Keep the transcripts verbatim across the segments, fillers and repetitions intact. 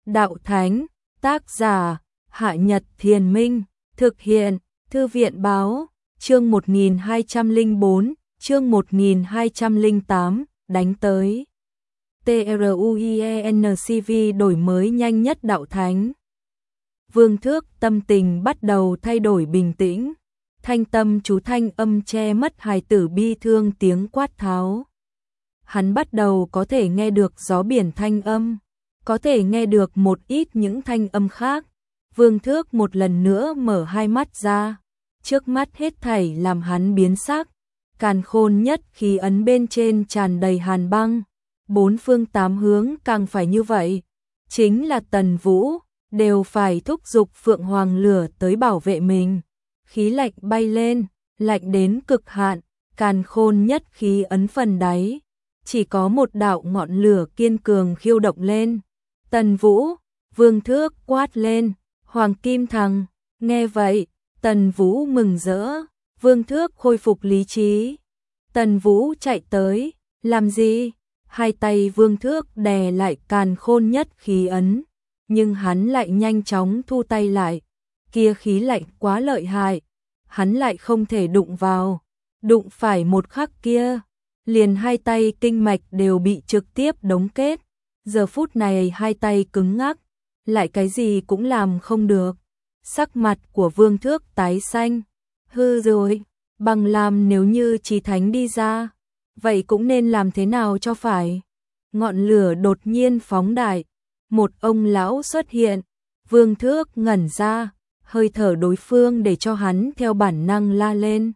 Đạo Thánh, tác giả, Hạ Nhật Thiền Minh, thực hiện, Thư viện Báo, chương một nghìn hai trăm lẻ bốn, chương một nghìn hai trăm lẻ tám, đánh tới. TRUIENCV đổi mới nhanh nhất Đạo Thánh. Vương Thước tâm tình bắt đầu thay đổi bình tĩnh, thanh tâm chú thanh âm che mất hài tử bi thương tiếng quát tháo. Hắn bắt đầu có thể nghe được gió biển thanh âm, có thể nghe được một ít những thanh âm khác. Vương Thước một lần nữa mở hai mắt ra, trước mắt hết thảy làm hắn biến sắc, càn khôn nhất khí ấn bên trên tràn đầy hàn băng, bốn phương tám hướng càng phải như vậy, chính là Tần Vũ đều phải thúc giục Phượng Hoàng lửa tới bảo vệ mình. Khí lạnh bay lên, lạnh đến cực hạn, càn khôn nhất khí ấn phần đáy, chỉ có một đạo ngọn lửa kiên cường khiêu động lên. Tần Vũ, Vương Thước quát lên, Hoàng Kim Thằng, nghe vậy, Tần Vũ mừng rỡ, Vương Thước khôi phục lý trí. Tần Vũ chạy tới, làm gì? Hai tay Vương Thước đè lại càn khôn nhất khí ấn, nhưng hắn lại nhanh chóng thu tay lại, kia khí lạnh quá lợi hại, hắn lại không thể đụng vào, đụng phải một khắc kia, liền hai tay kinh mạch đều bị trực tiếp đóng kết, giờ phút này hai tay cứng ngắc, lại cái gì cũng làm không được. Sắc mặt của Vương Thước tái xanh, hư rồi, bằng làm nếu như Chí Thánh đi ra, vậy cũng nên làm thế nào cho phải. Ngọn lửa đột nhiên phóng đại, một ông lão xuất hiện, Vương Thước ngẩn ra, hơi thở đối phương để cho hắn theo bản năng la lên.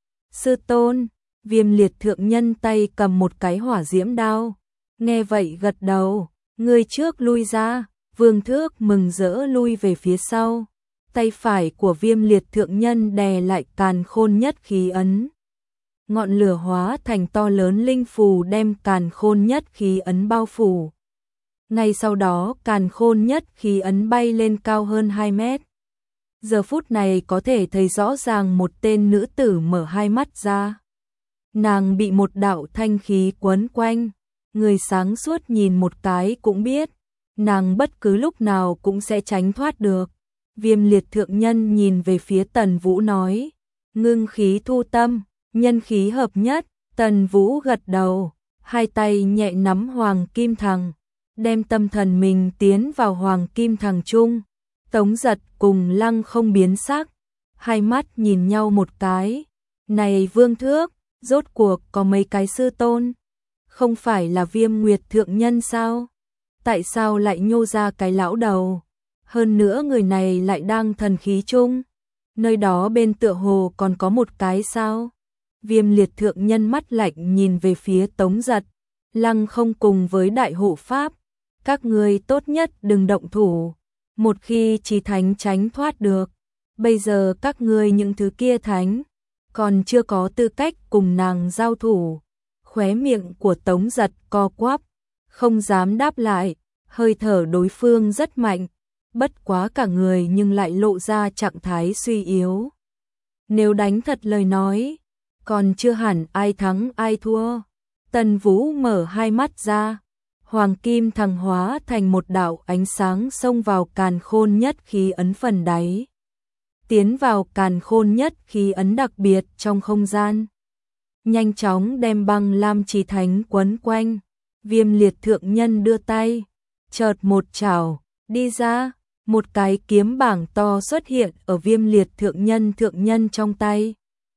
Sư tôn, Viêm Liệt thượng nhân tay cầm một cái hỏa diễm đao, nghe vậy gật đầu, người trước lui ra. Vương Thước mừng rỡ lui về phía sau, tay phải của Viêm Liệt thượng nhân đè lại càn khôn nhất khí ấn. Ngọn lửa hóa thành to lớn linh phù đem càn khôn nhất khí ấn bao phủ. Ngay sau đó càn khôn nhất khí ấn bay lên cao hơn hai mét. Giờ phút này có thể thấy rõ ràng một tên nữ tử mở hai mắt ra. Nàng bị một đạo thanh khí quấn quanh, người sáng suốt nhìn một cái cũng biết, nàng bất cứ lúc nào cũng sẽ tránh thoát được. Viêm Liệt thượng nhân nhìn về phía Tần Vũ nói, ngưng khí thu tâm, nhân khí hợp nhất. Tần Vũ gật đầu, hai tay nhẹ nắm Hoàng Kim Thằng, đem tâm thần mình tiến vào Hoàng Kim Thằng chung. Tống Giật cùng Lăng Không biến sắc, hai mắt nhìn nhau một cái. Này Vương Thước, rốt cuộc có mấy cái sư tôn? Không phải là Viêm Nguyệt thượng nhân sao? Tại sao lại nhô ra cái lão đầu? Hơn nữa người này lại đang thần khí chung. Nơi đó bên tựa hồ còn có một cái sao? Viêm Liệt thượng nhân mắt lạnh nhìn về phía Tống Giật, Lăng Không cùng với đại hộ pháp. Các ngươi tốt nhất đừng động thủ. Một khi Chí Thánh tránh thoát được, bây giờ các ngươi những thứ kia thánh, còn chưa có tư cách cùng nàng giao thủ. Khóe miệng của Tống Giật co quắp, không dám đáp lại, hơi thở đối phương rất mạnh, bất quá cả người nhưng lại lộ ra trạng thái suy yếu. Nếu đánh thật lời nói, còn chưa hẳn ai thắng ai thua. Tần Vũ mở hai mắt ra, Hoàng Kim Thằng hóa thành một đạo ánh sáng xông vào càn khôn nhất khí ấn phần đáy, tiến vào càn khôn nhất khí ấn đặc biệt trong không gian, nhanh chóng đem băng lam Chí Thánh quấn quanh. Viêm Liệt thượng nhân đưa tay, chợt một chảo đi ra, một cái kiếm bảng to xuất hiện ở Viêm Liệt thượng nhân thượng nhân trong tay.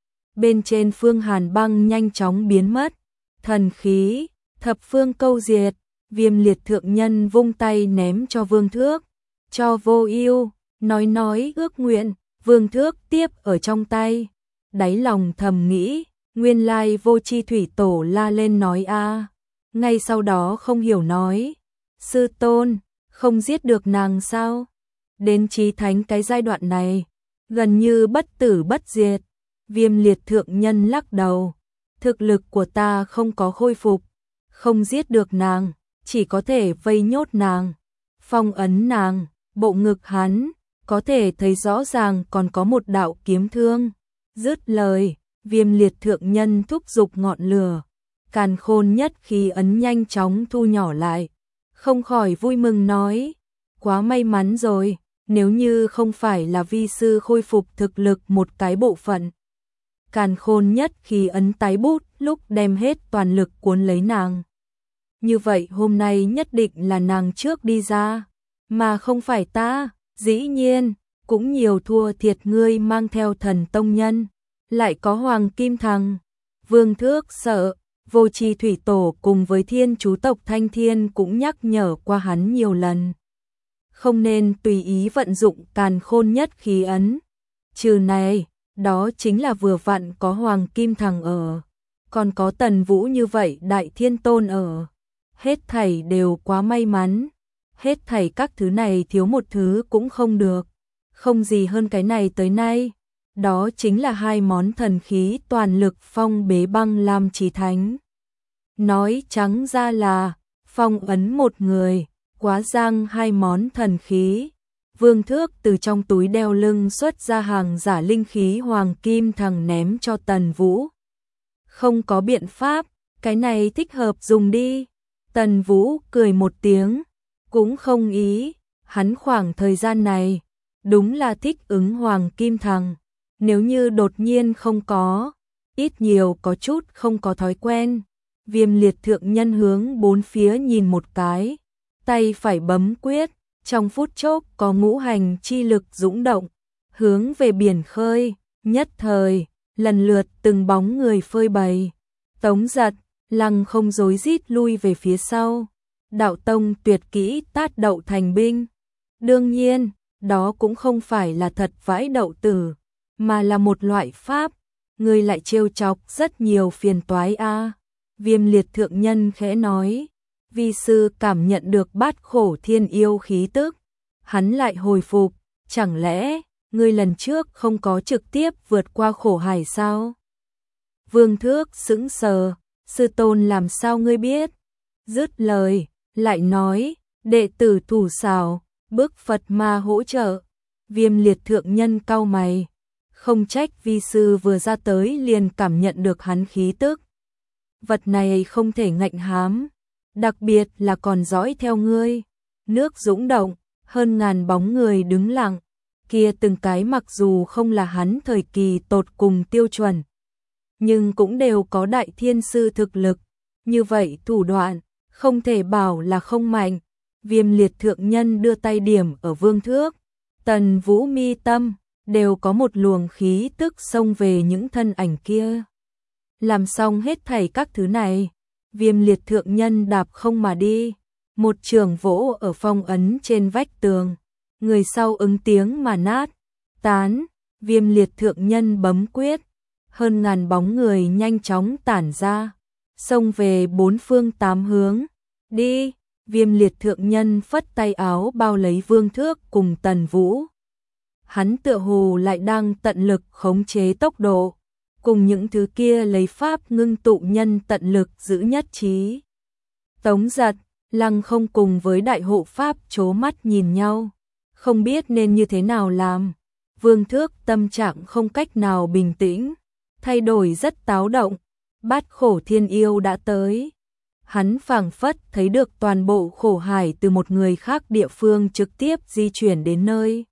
Bên trên phương hàn băng nhanh chóng biến mất, thần khí, thập phương câu diệt. Viêm Liệt thượng nhân vung tay ném cho Vương Thước, cho vô ưu, nói nói ước nguyện. Vương Thước tiếp ở trong tay, đáy lòng thầm nghĩ, nguyên lai Vô Chi Thủy Tổ la lên nói a. Ngay sau đó không hiểu nói, sư tôn, không giết được nàng sao? Đến Chí Thánh cái giai đoạn này, gần như bất tử bất diệt. Viêm Liệt thượng nhân lắc đầu, thực lực của ta không có khôi phục, không giết được nàng, chỉ có thể vây nhốt nàng, phong ấn nàng. Bộ ngực hắn có thể thấy rõ ràng còn có một đạo kiếm thương. Dứt lời, Viêm Liệt thượng nhân thúc giục ngọn lửa, càn khôn nhất khí ấn nhanh chóng thu nhỏ lại, không khỏi vui mừng nói, quá may mắn rồi, nếu như không phải là vi sư khôi phục thực lực một cái bộ phận. Càn khôn nhất khi ấn tái bút lúc đem hết toàn lực cuốn lấy nàng. Như vậy hôm nay nhất định là nàng trước đi ra, mà không phải ta, dĩ nhiên, cũng nhiều thua thiệt ngươi mang theo thần tông nhân, lại có Hoàng Kim Thằng. Vương Thước sợ, Vô Tri Thủy Tổ cùng với Thiên Chú tộc Thanh Thiên cũng nhắc nhở qua hắn nhiều lần. Không nên tùy ý vận dụng càn khôn nhất khí ấn. Trừ này, đó chính là vừa vặn có Hoàng Kim Thằng ở, còn có Tần Vũ như vậy Đại Thiên Tôn ở. Hết thảy đều quá may mắn, hết thảy các thứ này thiếu một thứ cũng không được. Không gì hơn cái này tới nay, đó chính là hai món thần khí toàn lực phong bế băng lam chí thánh. Nói trắng ra là, phong ấn một người, quá giang hai món thần khí. Vương Thước từ trong túi đeo lưng xuất ra hàng giả linh khí Hoàng Kim Thằng ném cho Tần Vũ. Không có biện pháp, cái này thích hợp dùng đi. Tần Vũ cười một tiếng, cũng không ý, hắn khoảng thời gian này, đúng là thích ứng Hoàng Kim Thằng. Nếu như đột nhiên không có, ít nhiều có chút không có thói quen. Viêm liệt thượng nhân hướng bốn phía nhìn một cái, tay phải bấm quyết, trong phút chốc có ngũ hành chi lực dũng động, hướng về biển khơi, nhất thời, lần lượt từng bóng người phơi bày. Tống Giật, Lăng Không rối rít lui về phía sau, đạo tông tuyệt kỹ tát đậu thành binh. Đương nhiên, đó cũng không phải là thật vãi đậu tử, mà là một loại pháp, người lại trêu chọc rất nhiều phiền toái a. Viêm liệt thượng nhân khẽ nói, vi sư cảm nhận được bát khổ thiên yêu khí tức, hắn lại hồi phục, chẳng lẽ ngươi lần trước không có trực tiếp vượt qua khổ hải sao? Vương Thước sững sờ, sư tôn làm sao ngươi biết? Dứt lời, lại nói, đệ tử thủ xảo, bức Phật ma hỗ trợ. Viêm liệt thượng nhân cau mày, không trách vi sư vừa ra tới liền cảm nhận được hắn khí tức. Vật này không thể ngạnh hám, đặc biệt là còn dõi theo ngươi. Nước dũng động, hơn ngàn bóng người đứng lặng, kia từng cái mặc dù không là hắn thời kỳ tột cùng tiêu chuẩn, nhưng cũng đều có đại thiên sư thực lực, như vậy thủ đoạn, không thể bảo là không mạnh. Viêm liệt thượng nhân đưa tay điểm ở Vương Thước, Tần Vũ mi tâm, đều có một luồng khí tức xông về những thân ảnh kia. Làm xong hết thảy các thứ này, viêm liệt thượng nhân đạp không mà đi, một trường vỗ ở phong ấn trên vách tường, người sau ứng tiếng mà nát, tán. Viêm liệt thượng nhân bấm quyết, hơn ngàn bóng người nhanh chóng tản ra, xông về bốn phương tám hướng. Đi, viêm liệt thượng nhân phất tay áo bao lấy Vương Thước cùng Tần Vũ. Hắn tựa hồ lại đang tận lực khống chế tốc độ, cùng những thứ kia lấy pháp ngưng tụ nhân tận lực giữ nhất trí. Tống Giật, Lăng Không cùng với đại hộ pháp chố mắt nhìn nhau, không biết nên như thế nào làm. Vương Thước tâm trạng không cách nào bình tĩnh, thay đổi rất táo động. Bát khổ thiên yêu đã tới. Hắn phảng phất thấy được toàn bộ khổ hải từ một người khác địa phương trực tiếp di chuyển đến nơi.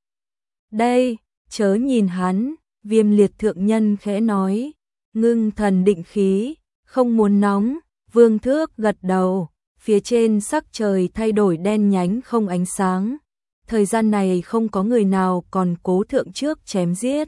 Đây, chớ nhìn hắn, viêm liệt thượng nhân khẽ nói, ngưng thần định khí, không muốn nóng. Vương Thước gật đầu, phía trên sắc trời thay đổi đen nhánh không ánh sáng. Thời gian này không có người nào còn cố thượng trước chém giết.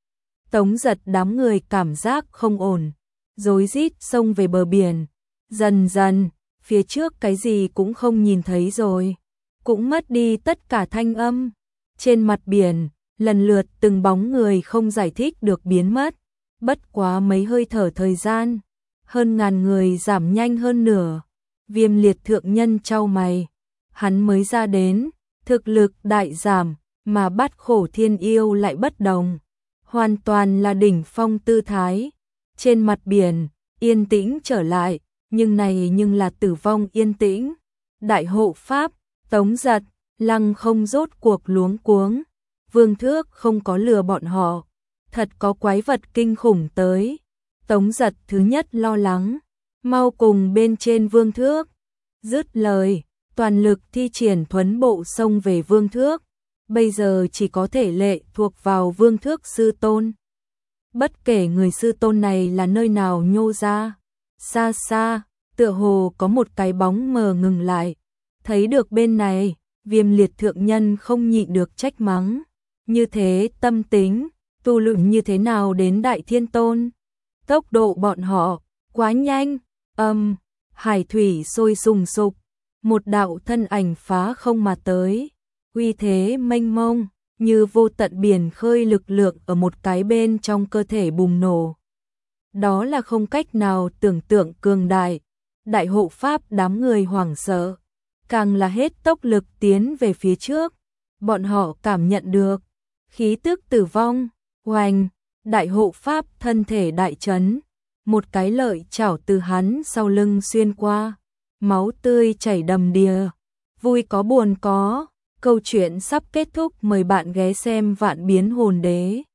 Tống Giật đám người cảm giác không ổn, rối rít xông về bờ biển. Dần dần, phía trước cái gì cũng không nhìn thấy rồi, cũng mất đi tất cả thanh âm. Trên mặt biển, lần lượt từng bóng người không giải thích được biến mất. Bất quá mấy hơi thở thời gian, hơn ngàn người giảm nhanh hơn nửa. Viêm liệt thượng nhân chau mày, hắn mới ra đến, thực lực đại giảm, mà bát khổ thiên yêu lại bất đồng, hoàn toàn là đỉnh phong tư thái. Trên mặt biển, yên tĩnh trở lại, nhưng này nhưng là tử vong yên tĩnh. Đại hộ pháp, Tống Giật, Lăng Không rốt cuộc luống cuống. Vương Thước không có lừa bọn họ, thật có quái vật kinh khủng tới. Tống Giật thứ nhất lo lắng, mau cùng bên trên Vương Thước. Dứt lời, toàn lực thi triển thuấn bộ xông về Vương Thước, bây giờ chỉ có thể lệ thuộc vào Vương Thước sư tôn. Bất kể người sư tôn này là nơi nào nhô ra, xa xa, tựa hồ có một cái bóng mờ ngừng lại, thấy được bên này, Viêm Liệt thượng nhân không nhịn được trách mắng, như thế tâm tính, tu luyện như thế nào đến Đại Thiên Tôn? Tốc độ bọn họ quá nhanh, âm, hải thủy sôi sùng sục, một đạo thân ảnh phá không mà tới, uy thế mênh mông, như vô tận biển khơi lực lượng ở một cái bên trong cơ thể bùng nổ. Đó là không cách nào tưởng tượng cường đại, đại hộ pháp đám người hoảng sợ, càng là hết tốc lực tiến về phía trước, bọn họ cảm nhận được khí tức tử vong, oanh, đại hộ pháp thân thể đại chấn, một cái lợi chảo từ hắn sau lưng xuyên qua, máu tươi chảy đầm đìa, vui có buồn có, câu chuyện sắp kết thúc, mời bạn ghé xem Vạn Biến Hồn Đế.